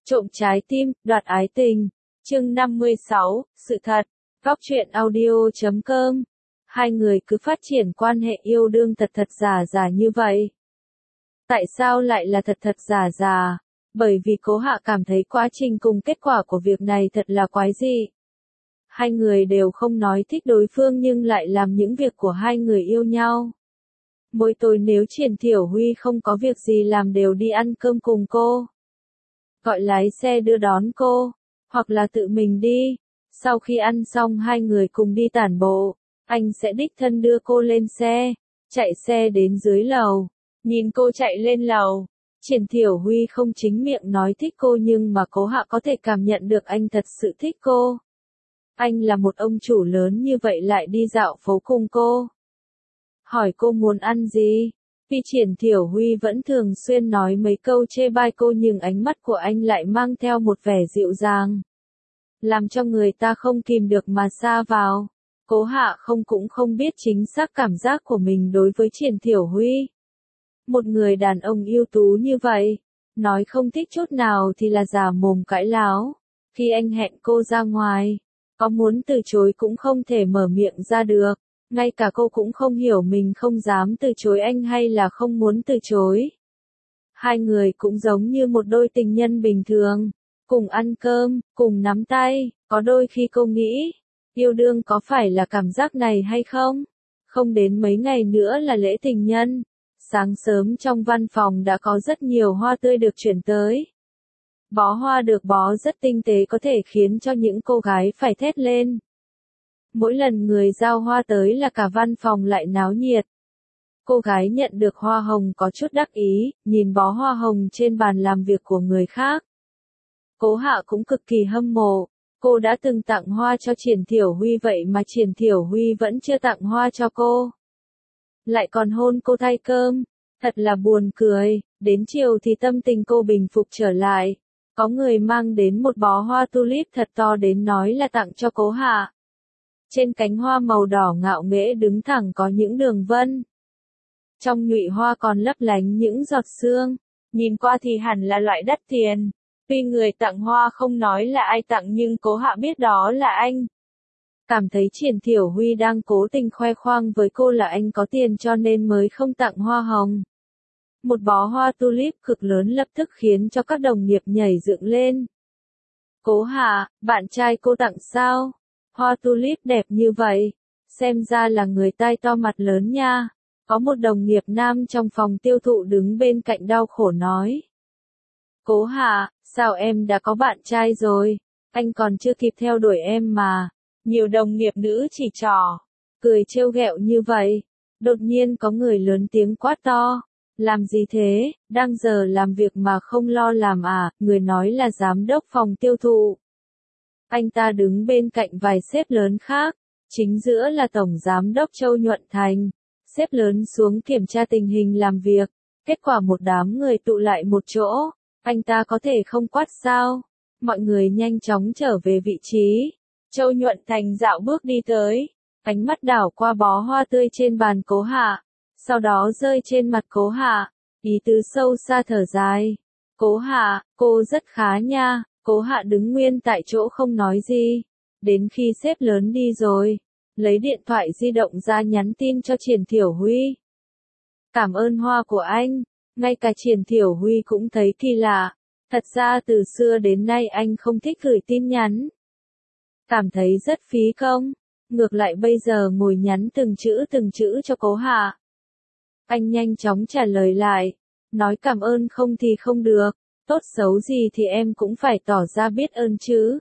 Trộm trái tim, đoạt ái tình. Chương 56, sự thật. Góc truyện audio.com. Hai người cứ phát triển quan hệ yêu đương thật thật giả giả như vậy. Tại sao lại là thật thật giả giả? Bởi vì Cố Hạ cảm thấy quá trình cùng kết quả của việc này thật là quái dị. Hai người đều không nói thích đối phương nhưng lại làm những việc của hai người yêu nhau. Mỗi tối nếu Triển Thiểu Huy không có việc gì làm đều đi ăn cơm cùng cô. Gọi lái xe đưa đón cô, hoặc là tự mình đi. Sau khi ăn xong hai người cùng đi tản bộ, anh sẽ đích thân đưa cô lên xe, chạy xe đến dưới lầu, nhìn cô chạy lên lầu. Triển Thiểu Huy không chính miệng nói thích cô nhưng mà Cố Hạ có thể cảm nhận được anh thật sự thích cô. Anh là một ông chủ lớn như vậy lại đi dạo phố cùng cô. Hỏi cô muốn ăn gì? Vì Triển Thiểu Huy vẫn thường xuyên nói mấy câu chê bai cô nhưng ánh mắt của anh lại mang theo một vẻ dịu dàng, làm cho người ta không kìm được mà sa vào. Cố Hạ cũng không biết chính xác cảm giác của mình đối với Triển Thiểu Huy. Một người đàn ông ưu tú như vậy, nói không thích chút nào thì là giả mồm cãi láo. Khi anh hẹn cô ra ngoài, có muốn từ chối cũng không thể mở miệng ra được. Ngay cả cô cũng không hiểu mình không dám từ chối anh hay là không muốn từ chối. Hai người cũng giống như một đôi tình nhân bình thường, cùng ăn cơm, cùng nắm tay, có đôi khi cô nghĩ, yêu đương có phải là cảm giác này hay không? Không đến mấy ngày nữa là lễ tình nhân, sáng sớm trong văn phòng đã có rất nhiều hoa tươi được chuyển tới. Bó hoa được bó rất tinh tế có thể khiến cho những cô gái phải thét lên. Mỗi lần người giao hoa tới là cả văn phòng lại náo nhiệt. Cô gái nhận được hoa hồng có chút đắc ý, nhìn bó hoa hồng trên bàn làm việc của người khác. Cố Hạ cũng cực kỳ hâm mộ, cô đã từng tặng hoa cho Triển Thiểu Huy vậy mà Triển Thiểu Huy vẫn chưa tặng hoa cho cô. Lại còn hôn cô thay cơm, thật là buồn cười, đến chiều thì tâm tình cô bình phục trở lại. Có người mang đến một bó hoa tulip thật to đến nói là tặng cho Cố Hạ. Trên cánh hoa màu đỏ ngạo nghễ đứng thẳng có những đường vân. Trong nhụy hoa còn lấp lánh những giọt sương, nhìn qua thì hẳn là loại đắt tiền. Tuy người tặng hoa không nói là ai tặng nhưng Cố Hạ biết đó là anh. Cảm thấy Triển Thiểu Huy đang cố tình khoe khoang với cô là anh có tiền cho nên mới không tặng hoa hồng. Một bó hoa tulip cực lớn lập tức khiến cho các đồng nghiệp nhảy dựng lên. Cố Hạ, bạn trai cô tặng sao? Hoa tulip đẹp như vậy, xem ra là người tai to mặt lớn nha. Có một đồng nghiệp nam trong phòng tiêu thụ đứng bên cạnh đau khổ nói. Cố Hạ, sao em đã có bạn trai rồi? Anh còn chưa kịp theo đuổi em mà. Nhiều đồng nghiệp nữ chỉ trỏ, cười trêu ghẹo như vậy. Đột nhiên có người lớn tiếng quát to. Làm gì thế, đang giờ làm việc mà không lo làm à? Người nói là giám đốc phòng tiêu thụ. Anh ta đứng bên cạnh vài sếp lớn khác, chính giữa là Tổng Giám đốc Châu Nhuận Thành. Sếp lớn xuống kiểm tra tình hình làm việc, kết quả một đám người tụ lại một chỗ, anh ta có thể không quát sao? Mọi người nhanh chóng trở về vị trí. Châu Nhuận Thành dạo bước đi tới, ánh mắt đảo qua bó hoa tươi trên bàn Cố Hạ, sau đó rơi trên mặt Cố Hạ, ý tứ sâu xa thở dài. Cố Hạ, cô rất khá nha. Cố Hạ đứng nguyên tại chỗ không nói gì, đến khi sếp lớn đi rồi, lấy điện thoại di động ra nhắn tin cho Triển Thiểu Huy. Cảm ơn hoa của anh, ngay cả Triển Thiểu Huy cũng thấy kỳ lạ, thật ra từ xưa đến nay anh không thích gửi tin nhắn. Cảm thấy rất phí công, ngược lại bây giờ ngồi nhắn từng chữ cho Cố Hạ. Anh nhanh chóng trả lời lại, nói cảm ơn không thì không được. Tốt xấu gì thì em cũng phải tỏ ra biết ơn chứ.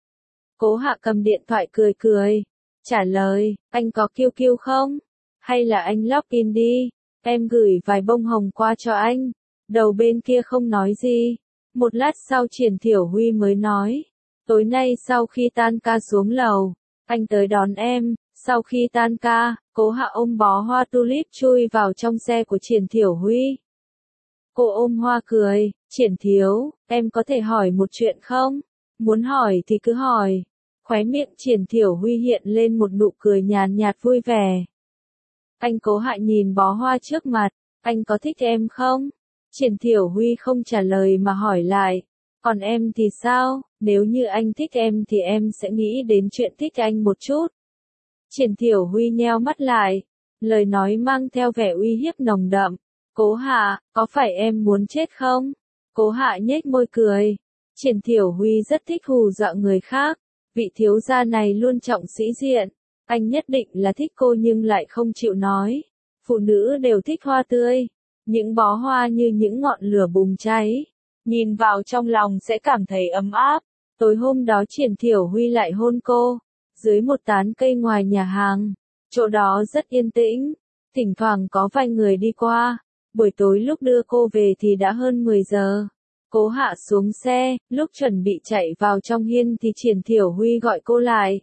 Cố Hạ cầm điện thoại cười, trả lời, anh có QQ không? Hay là anh login đi, em gửi vài bông hồng qua cho anh. Đầu bên kia không nói gì. Một lát sau Triển Thiểu Huy mới nói, tối nay sau khi tan ca xuống lầu, anh tới đón em. Sau khi tan ca, Cố Hạ ôm bó hoa tulip chui vào trong xe của Triển Thiểu Huy. Cô ôm hoa cười, Triển Thiếu, em có thể hỏi một chuyện không? Muốn hỏi thì cứ hỏi. Khóe miệng Triển Thiểu Huy hiện lên một nụ cười nhàn nhạt vui vẻ. Anh Cố Hạ nhìn bó hoa trước mặt, anh có thích em không? Triển Thiểu Huy không trả lời mà hỏi lại, Còn em thì sao, nếu như anh thích em thì em sẽ nghĩ đến chuyện thích anh một chút. Triển Thiểu Huy nheo mắt lại, lời nói mang theo vẻ uy hiếp nồng đậm. Cố Hạ, có phải em muốn chết không? Cố Hạ nhếch môi cười. Triển Thiểu Huy rất thích hù dọa người khác. Vị thiếu gia này luôn trọng sĩ diện. Anh nhất định là thích cô nhưng lại không chịu nói. Phụ nữ đều thích hoa tươi. Những bó hoa như những ngọn lửa bùng cháy. Nhìn vào trong lòng sẽ cảm thấy ấm áp. Tối hôm đó Triển Thiểu Huy lại hôn cô. Dưới một tán cây ngoài nhà hàng. Chỗ đó rất yên tĩnh. Thỉnh thoảng có vài người đi qua. Buổi tối lúc đưa cô về thì đã hơn 10 giờ. Cố Hạ xuống xe, lúc chuẩn bị chạy vào trong hiên thì Triển Thiểu Huy gọi cô lại.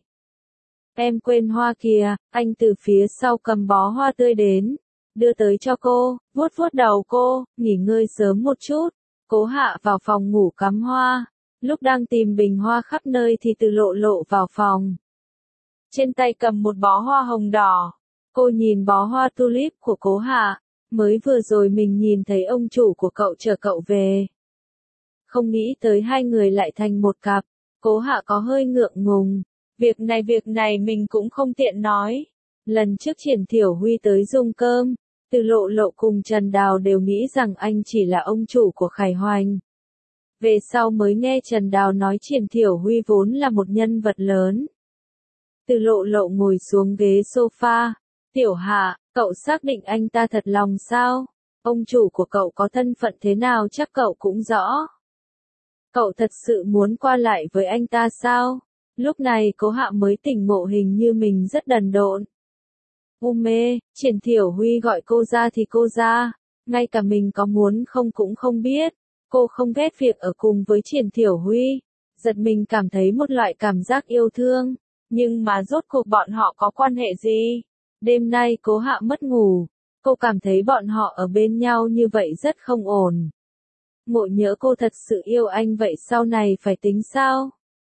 Em quên hoa kìa, anh từ phía sau cầm bó hoa tươi đến. Đưa tới cho cô, vuốt vuốt đầu cô, nghỉ ngơi sớm một chút. Cố Hạ vào phòng ngủ cắm hoa. Lúc đang tìm bình hoa khắp nơi thì Từ Lộ Lộ vào phòng. Trên tay cầm một bó hoa hồng đỏ. Cô nhìn bó hoa tulip của Cố Hạ. Mới vừa rồi mình nhìn thấy ông chủ của cậu chở cậu về. Không nghĩ tới hai người lại thành một cặp. Cố Hạ có hơi ngượng ngùng. Việc này mình cũng không tiện nói. Lần trước Triển Thiểu Huy tới dùng cơm, Từ Lộ Lộ cùng Trần Đào đều nghĩ rằng anh chỉ là ông chủ của Khải Hoành. Về sau mới nghe Trần Đào nói Triển Thiểu Huy vốn là một nhân vật lớn. Từ Lộ Lộ ngồi xuống ghế sofa. Tiểu Hạ, cậu xác định anh ta thật lòng sao? Ông chủ của cậu có thân phận thế nào chắc cậu cũng rõ. Cậu thật sự muốn qua lại với anh ta sao? Lúc này Cố Hạ mới tỉnh ngộ hình như mình rất đần độn. Mê, Triển Thiểu Huy gọi cô ra thì cô ra. Ngay cả mình có muốn không cũng không biết. Cô không ghét việc ở cùng với Triển Thiểu Huy. Giật mình cảm thấy một loại cảm giác yêu thương. Nhưng mà rốt cuộc bọn họ có quan hệ gì? Đêm nay Cố Hạ mất ngủ. Cô cảm thấy bọn họ ở bên nhau như vậy rất không ổn. Ngộ nhỡ cô thật sự yêu anh vậy sau này phải tính sao?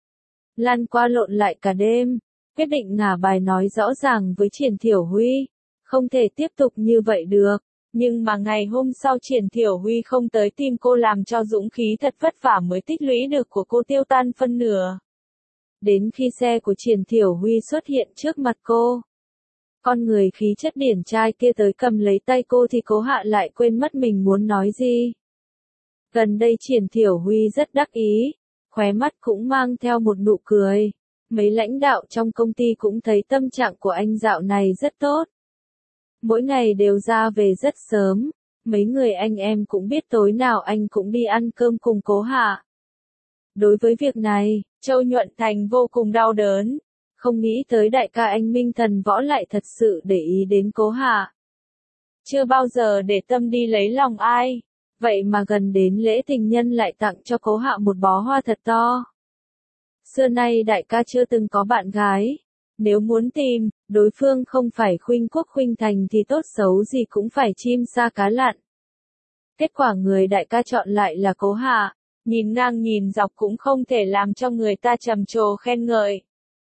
Lăn qua lộn lại cả đêm. Quyết định ngả bài nói rõ ràng với Triển Thiểu Huy. Không thể tiếp tục như vậy được. Nhưng mà ngày hôm sau Triển Thiểu Huy không tới tìm cô làm cho dũng khí thật vất vả mới tích lũy được của cô tiêu tan phân nửa. Đến khi xe của Triển Thiểu Huy xuất hiện trước mặt cô. Con người khí chất điển trai kia tới cầm lấy tay cô thì Cố Hạ lại quên mất mình muốn nói gì. Gần đây Triển Thiểu Huy rất đắc ý. Khóe mắt cũng mang theo một nụ cười. Mấy lãnh đạo trong công ty cũng thấy tâm trạng của anh dạo này rất tốt. Mỗi ngày đều ra về rất sớm. Mấy người anh em cũng biết tối nào anh cũng đi ăn cơm cùng Cố Hạ. Đối với việc này, Châu Nhuận Thành vô cùng đau đớn. Không nghĩ tới đại ca anh Minh Thần Võ lại thật sự để ý đến Cố Hạ. Chưa bao giờ để tâm đi lấy lòng ai. Vậy mà gần đến lễ tình nhân lại tặng cho Cố Hạ một bó hoa thật to. Xưa nay đại ca chưa từng có bạn gái. Nếu muốn tìm, đối phương không phải khuynh quốc khuynh thành thì tốt xấu gì cũng phải chim sa cá lặn. Kết quả người đại ca chọn lại là Cố Hạ. Nhìn ngang nhìn dọc cũng không thể làm cho người ta trầm trồ khen ngợi.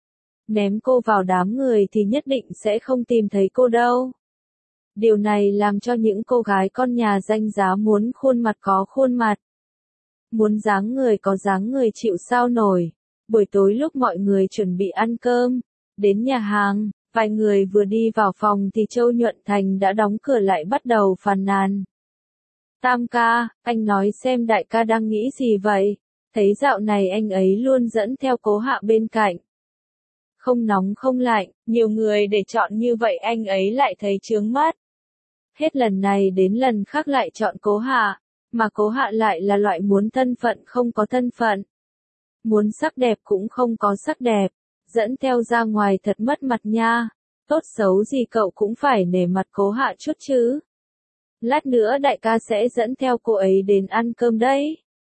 Ném cô vào đám người thì nhất định sẽ không tìm thấy cô đâu. Điều này làm cho những cô gái con nhà danh giá muốn khuôn mặt có khuôn mặt. Muốn dáng người có dáng người chịu sao nổi. Buổi tối lúc mọi người chuẩn bị ăn cơm, đến nhà hàng, vài người vừa đi vào phòng thì Châu Nhuận Thành đã đóng cửa lại bắt đầu phàn nàn. Tam ca, anh nói xem đại ca đang nghĩ gì vậy? Thấy dạo này anh ấy luôn dẫn theo Cố Hạ bên cạnh. Không nóng không lạnh, nhiều người để chọn như vậy anh ấy lại thấy chướng mắt. Hết lần này đến lần khác lại chọn Cố Hạ, mà Cố Hạ lại là loại muốn thân phận không có thân phận. Muốn sắc đẹp cũng không có sắc đẹp, dẫn theo ra ngoài thật mất mặt nha. Tốt xấu gì cậu cũng phải nể mặt Cố Hạ chút chứ. Lát nữa đại ca sẽ dẫn theo cô ấy đến ăn cơm đấy.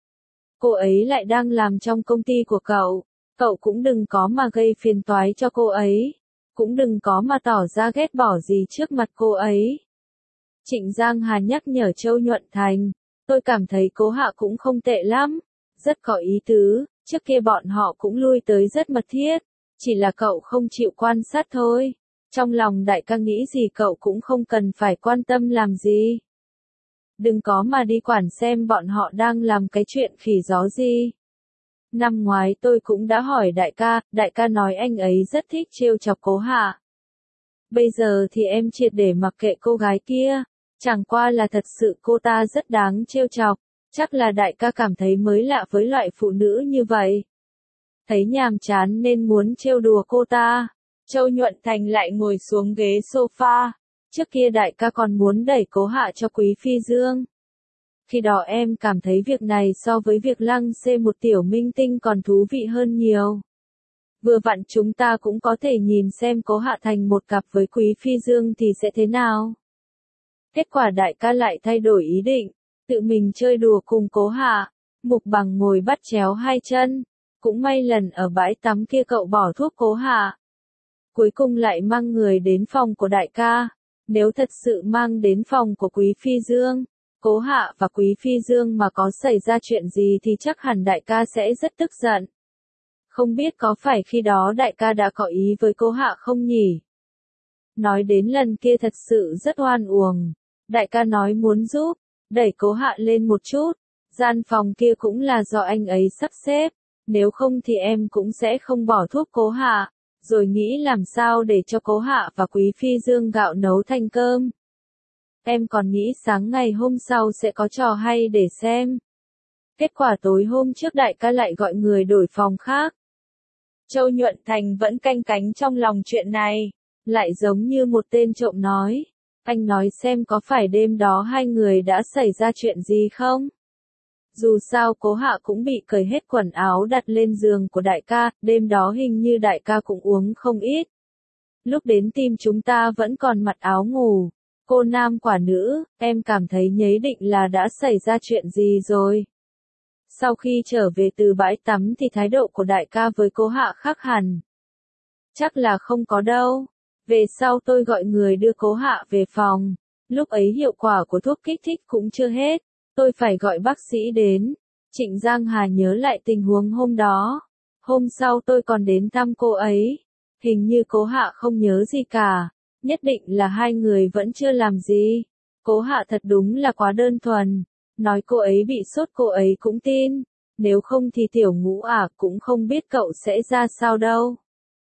Cô ấy lại đang làm trong công ty của cậu. Cậu cũng đừng có mà gây phiền toái cho cô ấy. Cũng đừng có mà tỏ ra ghét bỏ gì trước mặt cô ấy. Trịnh Giang Hà nhắc nhở Châu Nhuận Thành. Tôi cảm thấy Cố Hạ cũng không tệ lắm. Rất có ý tứ. Trước kia bọn họ cũng lui tới rất mật thiết. Chỉ là cậu không chịu quan sát thôi. Trong lòng đại ca nghĩ gì cậu cũng không cần phải quan tâm làm gì. Đừng có mà đi quản xem bọn họ đang làm cái chuyện khỉ gió gì. Năm ngoái tôi cũng đã hỏi đại ca nói anh ấy rất thích trêu chọc Cố Hạ. Bây giờ thì em triệt để mặc kệ cô gái kia, chẳng qua là thật sự cô ta rất đáng trêu chọc, chắc là đại ca cảm thấy mới lạ với loại phụ nữ như vậy. Thấy nhàm chán nên muốn trêu đùa cô ta, Châu Nhuận Thành lại ngồi xuống ghế sofa, trước kia đại ca còn muốn đẩy Cố Hạ cho Quý Phi Dương. Khi đó em cảm thấy việc này so với việc lăng xê một tiểu minh tinh còn thú vị hơn nhiều. Vừa vặn chúng ta cũng có thể nhìn xem Cố Hạ thành một cặp với Quý Phi Dương thì sẽ thế nào. Kết quả đại ca lại thay đổi ý định, tự mình chơi đùa cùng Cố Hạ, Mục Bằng ngồi bắt chéo hai chân, cũng may lần ở bãi tắm kia cậu bỏ thuốc Cố Hạ. Cuối cùng lại mang người đến phòng của đại ca, nếu thật sự mang đến phòng của Quý Phi Dương, Cố Hạ và Quý Phi Dương mà có xảy ra chuyện gì thì chắc hẳn đại ca sẽ rất tức giận. Không biết có phải khi đó đại ca đã có ý với Cố Hạ không nhỉ? Nói đến lần kia thật sự rất oan uổng. Đại ca nói muốn giúp, đẩy Cố Hạ lên một chút. Gian phòng kia cũng là do anh ấy sắp xếp. Nếu không thì em cũng sẽ không bỏ thuốc Cố Hạ. Rồi nghĩ làm sao để cho Cố Hạ và Quý Phi Dương gạo nấu thành cơm. Em còn nghĩ sáng ngày hôm sau sẽ có trò hay để xem. Kết quả tối hôm trước đại ca lại gọi người đổi phòng khác. Châu Nhuận Thành vẫn canh cánh trong lòng chuyện này, lại giống như một tên trộm nói. Anh nói xem có phải đêm đó hai người đã xảy ra chuyện gì không? Dù sao Cố Hạ cũng bị cởi hết quần áo đặt lên giường của đại ca, đêm đó hình như đại ca cũng uống không ít. Lúc đến tìm chúng ta vẫn còn mặc áo ngủ. Cô nam quả nữ, em cảm thấy nhấy định là đã xảy ra chuyện gì rồi. Sau khi trở về từ bãi tắm thì thái độ của đại ca với Cố Hạ khác hẳn. Chắc là không có đâu. Về sau tôi gọi người đưa Cố Hạ về phòng. Lúc ấy hiệu quả của thuốc kích thích cũng chưa hết. Tôi phải gọi bác sĩ đến. Trịnh Giang Hà nhớ lại tình huống hôm đó. Hôm sau tôi còn đến thăm cô ấy. Hình như Cố Hạ không nhớ gì cả. Nhất định là hai người vẫn chưa làm gì. Cố Hạ thật đúng là quá đơn thuần. Nói cô ấy bị sốt cô ấy cũng tin. Nếu không thì Tiểu Ngũ cũng không biết cậu sẽ ra sao đâu.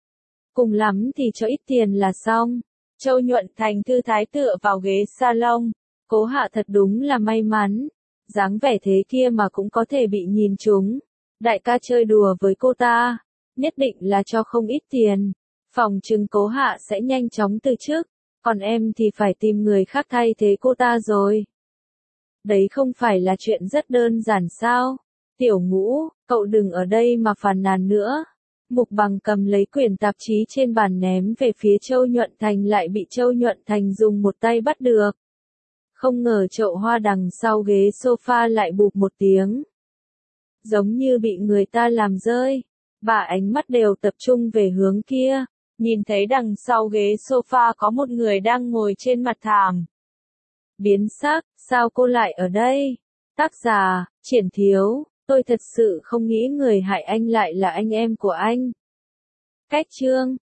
Cùng lắm thì cho ít tiền là xong. Châu Nhuận Thành thư thái tựa vào ghế salon. Cố Hạ thật đúng là may mắn. Dáng vẻ thế kia mà cũng có thể bị nhìn trúng. Đại ca chơi đùa với cô ta. Nhất định là cho không ít tiền. Phòng trừng Cố Hạ sẽ nhanh chóng từ chức. Còn em thì phải tìm người khác thay thế cô ta rồi. Đấy không phải là chuyện rất đơn giản sao? Tiểu Ngũ, cậu đừng ở đây mà phàn nàn nữa. Mục Bằng cầm lấy quyển tạp chí trên bàn ném về phía Châu Nhuận Thành lại bị Châu Nhuận Thành dùng một tay bắt được. Không ngờ chậu hoa đằng sau ghế sofa lại bụp một tiếng. Giống như bị người ta làm rơi. Bà ánh mắt đều tập trung về hướng kia. Nhìn thấy đằng sau ghế sofa có một người đang ngồi trên mặt thảm. Biến sắc, sao cô lại ở đây? Tác giả, Triển Thiếu, tôi thật sự không nghĩ người hại anh lại là anh em của anh. Cách chương